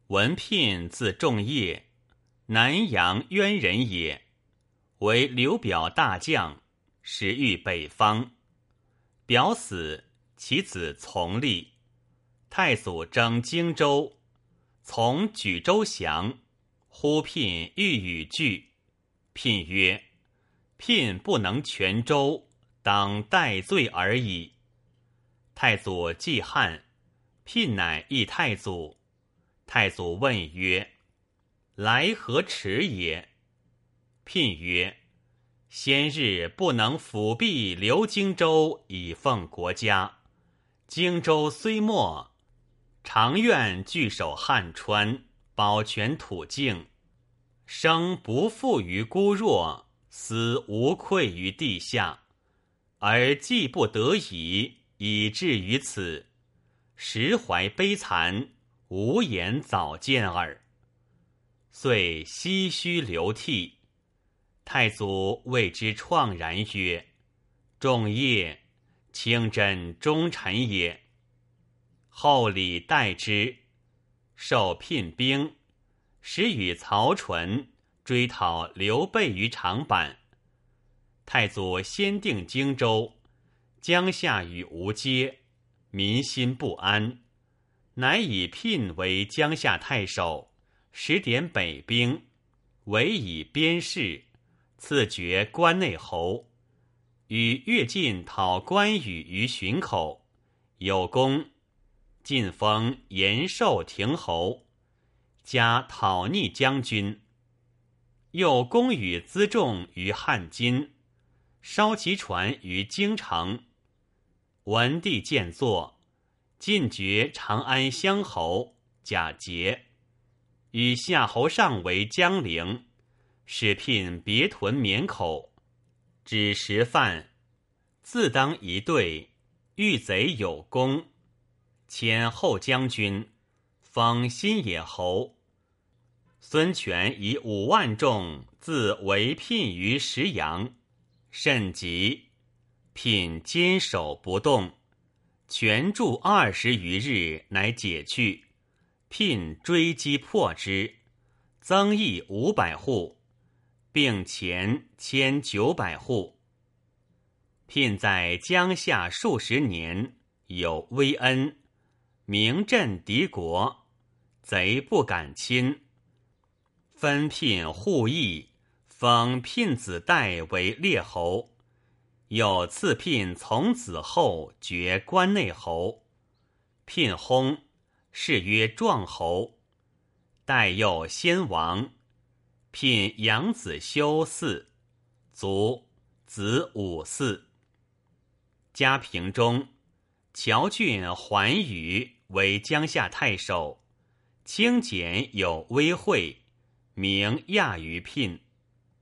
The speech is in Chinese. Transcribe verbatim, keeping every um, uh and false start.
文聘字仲业，南阳渊人也，为刘表大将，时御北方。表死，其子从立。太祖征荆州，从举州降，忽聘欲与拒。聘曰：聘不能全州，当戴罪而已。太祖既汉，聘乃议太祖。太祖问曰：来何迟也？聘曰：先日不能辅弼留荆州，以奉国家。荆州虽没，常愿据守汉川，保全土境。生不负于孤弱，死无愧于地下。而既不得已，以至于此，实怀悲惨，无言早见耳。遂唏嘘流涕。太祖谓之怆然曰：仲业，卿真忠臣也。后礼待之，受聘兵，时与曹纯追讨刘备于长坂。太祖先定荆州，江夏与吴接，民心不安，乃以聘为江夏太守，使点北兵，委以边事，赐爵关内侯，与越晋讨关羽于浔口，有功，晋封延寿亭侯，加讨逆将军。又攻与辎重于汉津，烧其船于京城。文帝见作，进爵长安乡侯，假节，与夏侯尚为江陵，使聘别屯绵口，指食饭，自当一队，遇贼有功，迁后将军，封新野侯。孙权以五万众自围聘于石阳，甚急，聘坚守不动，权住二十余日，乃解去。聘追击破之，增邑五百户，并钱千九百户。聘在江夏数十年，有威恩，名震敌国，贼不敢侵。分聘户邑，封聘子代为列侯，又赐聘从子后爵关内侯。聘薨，谥曰壮侯。代又先亡，聘养子修嗣，卒，子武嗣。嘉平中，谯郡桓宇为江夏太守，清简有威惠，名亚于聘。